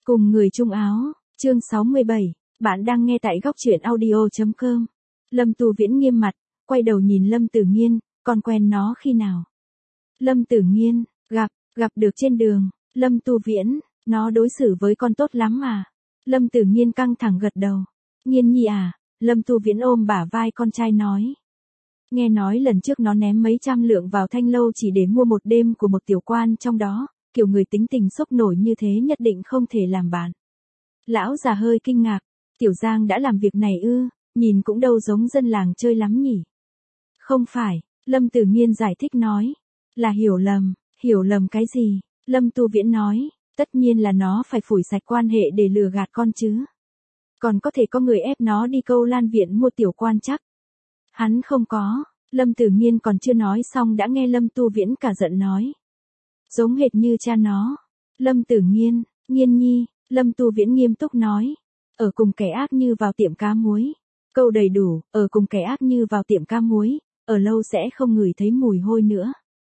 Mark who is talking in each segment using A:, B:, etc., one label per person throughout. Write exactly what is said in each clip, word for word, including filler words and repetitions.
A: Cùng người chung áo, chương sáu mươi bảy, bạn đang nghe tại góc truyện audio.com. Lâm Tu Viễn nghiêm mặt, quay đầu nhìn Lâm Tử Nghiên, con quen nó khi nào? Lâm Tử Nghiên, gặp, gặp được trên đường. Lâm Tu Viễn, nó đối xử với con tốt lắm à? Lâm Tử Nghiên căng thẳng gật đầu. Nghiên nhi à? Lâm Tu Viễn ôm bả vai con trai nói. Nghe nói lần trước nó ném mấy trăm lượng vào Thanh Lâu chỉ để mua một đêm của một tiểu quan trong đó, kiểu người tính tình sốc nổi như thế nhất định không thể làm bạn. Lão già hơi kinh ngạc, Tiểu Giang đã làm việc này ư, nhìn cũng đâu giống dân làng chơi lắm nhỉ. Không phải, Lâm Tử Nghiên giải thích nói, là hiểu lầm, hiểu lầm cái gì? Lâm Tu Viễn nói, tất nhiên là nó phải phủi sạch quan hệ để lừa gạt con chứ. Còn có thể có người ép nó đi Câu Lan viện mua tiểu quan chắc. Hắn không có, Lâm Tử Nghiên còn chưa nói xong đã nghe Lâm Tu Viễn cả giận nói. Giống hệt như cha nó. Lâm Tử Nghiên, Nghiên nhi, Lâm Tu Viễn nghiêm túc nói. Ở cùng kẻ ác như vào tiệm cá muối. Câu đầy đủ, ở cùng kẻ ác như vào tiệm cá muối, ở lâu sẽ không ngửi thấy mùi hôi nữa.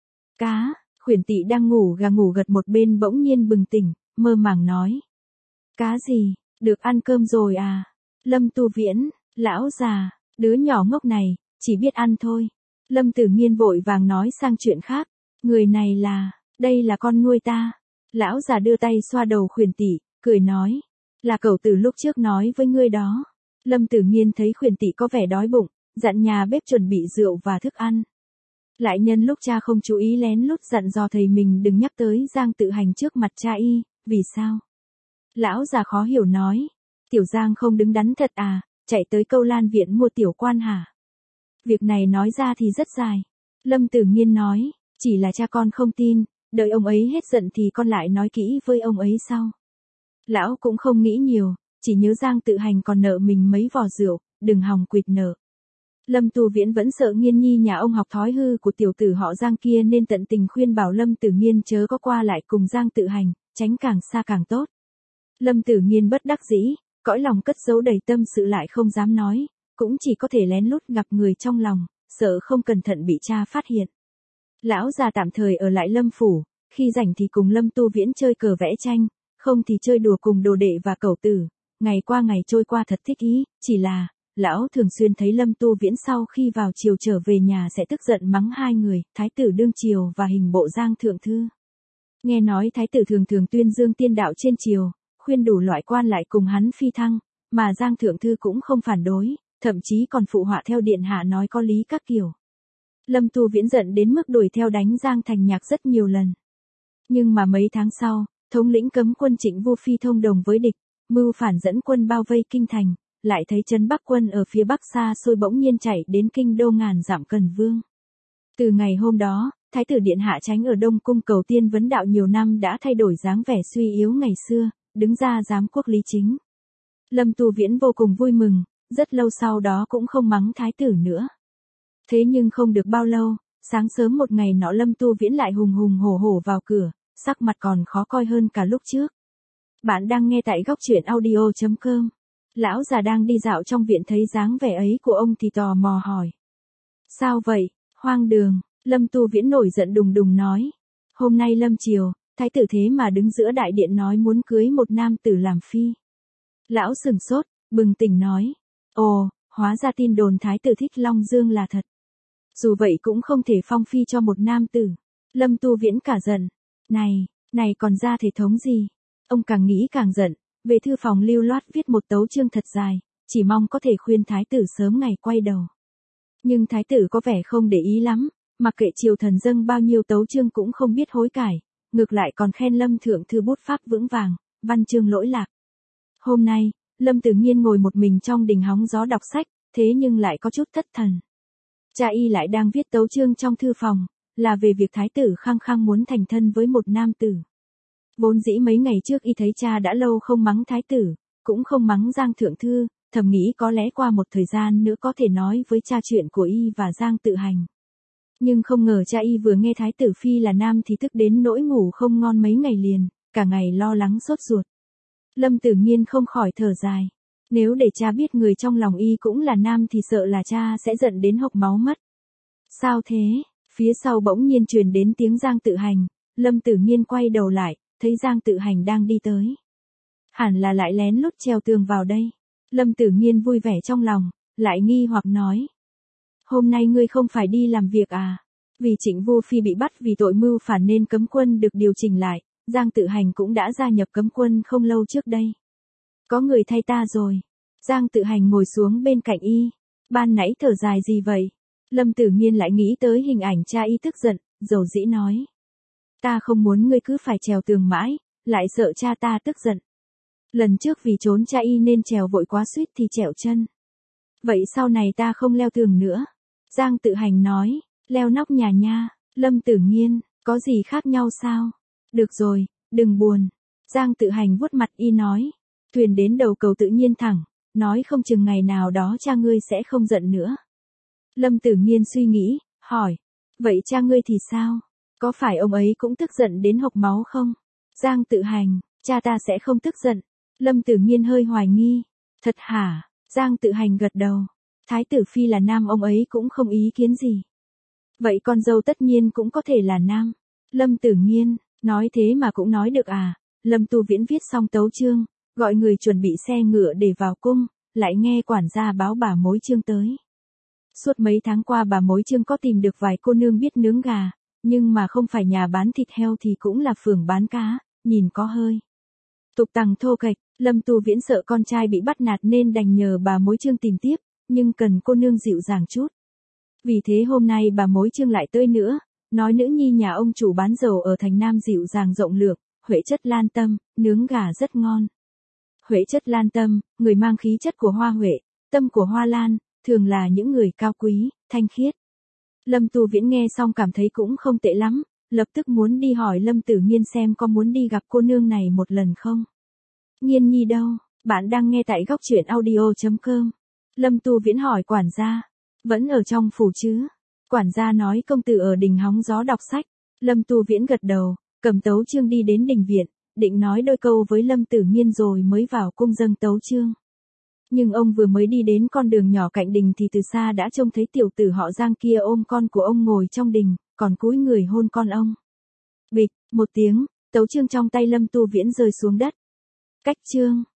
A: Cá, Khuyển Tị đang ngủ gà ngủ gật một bên bỗng nhiên bừng tỉnh, mơ màng nói. Cá gì, được ăn cơm rồi à? Lâm Tu Viễn, lão già, đứa nhỏ ngốc này, chỉ biết ăn thôi. Lâm Tử Nghiên vội vàng nói sang chuyện khác. Người này là, đây là con nuôi ta. Lão già đưa tay xoa đầu Khuyển Tị, cười nói. Là cậu từ lúc trước nói với ngươi đó. Lâm Tử Nghiên thấy Khuyển Tị có vẻ đói bụng, dặn nhà bếp chuẩn bị rượu và thức ăn. Lại nhân lúc cha không chú ý lén lút dặn dò thầy mình đừng nhắc tới Giang Tự Hành trước mặt cha y, vì sao? Lão già khó hiểu nói. Tiểu Giang không đứng đắn thật à, chạy tới Câu Lan viện mua tiểu quan hả? Việc này nói ra thì rất dài. Lâm Tử Nghiên nói, chỉ là cha con không tin, đợi ông ấy hết giận thì con lại nói kỹ với ông ấy sau. Lão cũng không nghĩ nhiều, chỉ nhớ Giang Tự Hành còn nợ mình mấy vò rượu, đừng hòng quỵt nợ. Lâm Tu Viễn vẫn sợ Nghiên nhi nhà ông học thói hư của tiểu tử họ Giang kia nên tận tình khuyên bảo Lâm Tử Nghiên chớ có qua lại cùng Giang Tự Hành, tránh càng xa càng tốt. Lâm Tử Nghiên bất đắc dĩ, cõi lòng cất giấu đầy tâm sự lại không dám nói, cũng chỉ có thể lén lút gặp người trong lòng, sợ không cẩn thận bị cha phát hiện. Lão già tạm thời ở lại Lâm phủ, khi rảnh thì cùng Lâm Tu Viễn chơi cờ vẽ tranh, không thì chơi đùa cùng đồ đệ và cẩu tử, ngày qua ngày trôi qua thật thích ý, chỉ là, lão thường xuyên thấy Lâm Tu Viễn sau khi vào chiều trở về nhà sẽ tức giận mắng hai người, thái tử đương triều và hình bộ Giang thượng thư. Nghe nói thái tử thường thường tuyên dương tiên đạo trên triều, khuyên đủ loại quan lại cùng hắn phi thăng, mà Giang thượng thư cũng không phản đối, thậm chí còn phụ họa theo điện hạ nói có lý các kiểu. Lâm Tu Viễn giận đến mức đuổi theo đánh Giang Thành Nhạc rất nhiều lần. Nhưng mà mấy tháng sau, thống lĩnh cấm quân Trịnh Vô Phi thông đồng với địch, mưu phản dẫn quân bao vây kinh thành, lại thấy trấn Bắc quân ở phía bắc xa xôi bỗng nhiên chạy đến kinh đô ngàn dặm Cần Vương. Từ ngày hôm đó, thái tử điện hạ tránh ở Đông cung cầu tiên vấn đạo nhiều năm đã thay đổi dáng vẻ suy yếu ngày xưa, đứng ra giám quốc lý chính. Lâm Tu Viễn vô cùng vui mừng, rất lâu sau đó cũng không mắng thái tử nữa. Thế nhưng không được bao lâu, sáng sớm một ngày nọ Lâm Tu Viễn lại hùng hùng hổ hổ vào cửa, sắc mặt còn khó coi hơn cả lúc trước. Bạn đang nghe tại góc truyện audio.com. Lão già đang đi dạo trong viện thấy dáng vẻ ấy của ông thì tò mò hỏi. Sao vậy, hoang đường, Lâm Tu Viễn nổi giận đùng đùng nói. Hôm nay lâm triều, thái tử thế mà đứng giữa đại điện nói muốn cưới một nam tử làm phi. Lão sừng sốt, bừng tỉnh nói. Ồ, hóa ra tin đồn thái tử thích Long Dương là thật. Dù vậy cũng không thể phong phi cho một nam tử. Lâm Tu Viễn cả giận. Này, này còn ra thể thống gì? Ông càng nghĩ càng giận, về thư phòng lưu loát viết một tấu chương thật dài, chỉ mong có thể khuyên thái tử sớm ngày quay đầu. Nhưng thái tử có vẻ không để ý lắm, mặc kệ triều thần dâng bao nhiêu tấu chương cũng không biết hối cải, ngược lại còn khen Lâm thượng thư bút pháp vững vàng, văn chương lỗi lạc. Hôm nay, Lâm Tử Nghiên ngồi một mình trong đình hóng gió đọc sách, thế nhưng lại có chút thất thần. Cha y lại đang viết tấu chương trong thư phòng, là về việc thái tử khăng khăng muốn thành thân với một nam tử. Vốn dĩ mấy ngày trước y thấy cha đã lâu không mắng thái tử, cũng không mắng Giang thượng thư, thầm nghĩ có lẽ qua một thời gian nữa có thể nói với cha chuyện của y và Giang Tự Hành. Nhưng không ngờ cha y vừa nghe thái tử phi là nam thì tức đến nỗi ngủ không ngon mấy ngày liền, cả ngày lo lắng sốt ruột. Lâm Tử Nghiên không khỏi thở dài. Nếu để cha biết người trong lòng y cũng là nam thì sợ là cha sẽ giận đến hộc máu mất. Sao thế? Phía sau bỗng nhiên truyền đến tiếng Giang Tự Hành, Lâm Tử Nghiên quay đầu lại, thấy Giang Tự Hành đang đi tới. hẳn là lại lén lút trèo tường vào đây. Lâm Tử Nghiên vui vẻ trong lòng, lại nghi hoặc nói. Hôm nay ngươi không phải đi làm việc à? Vì Trịnh Vô Phi bị bắt vì tội mưu phản nên cấm quân được điều chỉnh lại, Giang Tự Hành cũng đã gia nhập cấm quân không lâu trước đây. Có người thay ta rồi. Giang Tự Hành ngồi xuống bên cạnh y. Ban nãy thở dài gì vậy? Lâm Tử Nghiên lại nghĩ tới hình ảnh cha y tức giận, dầu dĩ nói. Ta không muốn ngươi cứ phải trèo tường mãi, lại sợ cha ta tức giận. Lần trước vì trốn cha y nên trèo vội quá suýt thì trẹo chân. Vậy sau này ta không leo tường nữa. Giang Tự Hành nói, leo nóc nhà nha. Lâm Tử Nghiên, có gì khác nhau sao? Được rồi, đừng buồn. Giang Tự Hành vuốt mặt y nói, thuyền đến đầu cầu tự nhiên thẳng, nói không chừng ngày nào đó cha ngươi sẽ không giận nữa. Lâm Tử Nghiên suy nghĩ, hỏi, vậy cha ngươi thì sao? Có phải ông ấy cũng tức giận đến hộc máu không? Giang Tự Hành, cha ta sẽ không tức giận. Lâm Tử Nghiên hơi hoài nghi. Thật hả? Giang Tự Hành gật đầu. Thái tử phi là nam ông ấy cũng không ý kiến gì. Vậy con dâu tất nhiên cũng có thể là nam. Lâm Tử Nghiên, nói thế mà cũng nói được à? Lâm Tu Viễn viết xong tấu chương, gọi người chuẩn bị xe ngựa để vào cung, lại nghe quản gia báo bà Mối Chương tới. Suốt mấy tháng qua bà Mối Chương có tìm được vài cô nương biết nướng gà, nhưng mà không phải nhà bán thịt heo thì cũng là phường bán cá, nhìn có hơi tục tằng thô kệch. Lâm Tu Viễn sợ con trai bị bắt nạt nên đành nhờ bà Mối Chương tìm tiếp, nhưng cần cô nương dịu dàng chút. Vì thế hôm nay bà Mối Chương lại tới nữa, nói nữ nhi nhà ông chủ bán dầu ở thành Nam dịu dàng rộng lượng, Huệ Chất Lan Tâm, nướng gà rất ngon. Huệ Chất Lan Tâm, người mang khí chất của hoa huệ, tâm của hoa lan, thường là những người cao quý, thanh khiết. Lâm Tu Viễn nghe xong cảm thấy cũng không tệ lắm, lập tức muốn đi hỏi Lâm Tử Nghiên xem có muốn đi gặp cô nương này một lần không. Nghiên nhi đâu? Bạn đang nghe tại góc truyện audio chấm com. Lâm Tu Viễn hỏi quản gia. Vẫn ở trong phủ chứ? Quản gia nói công tử ở đình hóng gió đọc sách. Lâm Tu Viễn gật đầu, cầm tấu chương đi đến đình viện, định nói đôi câu với Lâm Tử Nghiên rồi mới vào cung dâng tấu chương. Nhưng ông vừa mới đi đến con đường nhỏ cạnh đình thì từ xa đã trông thấy tiểu tử họ Giang kia ôm con của ông ngồi trong đình, còn cúi người hôn con ông. Bịch, một tiếng, tấu chương trong tay Lâm Tu Viễn rơi xuống đất. Cách chương.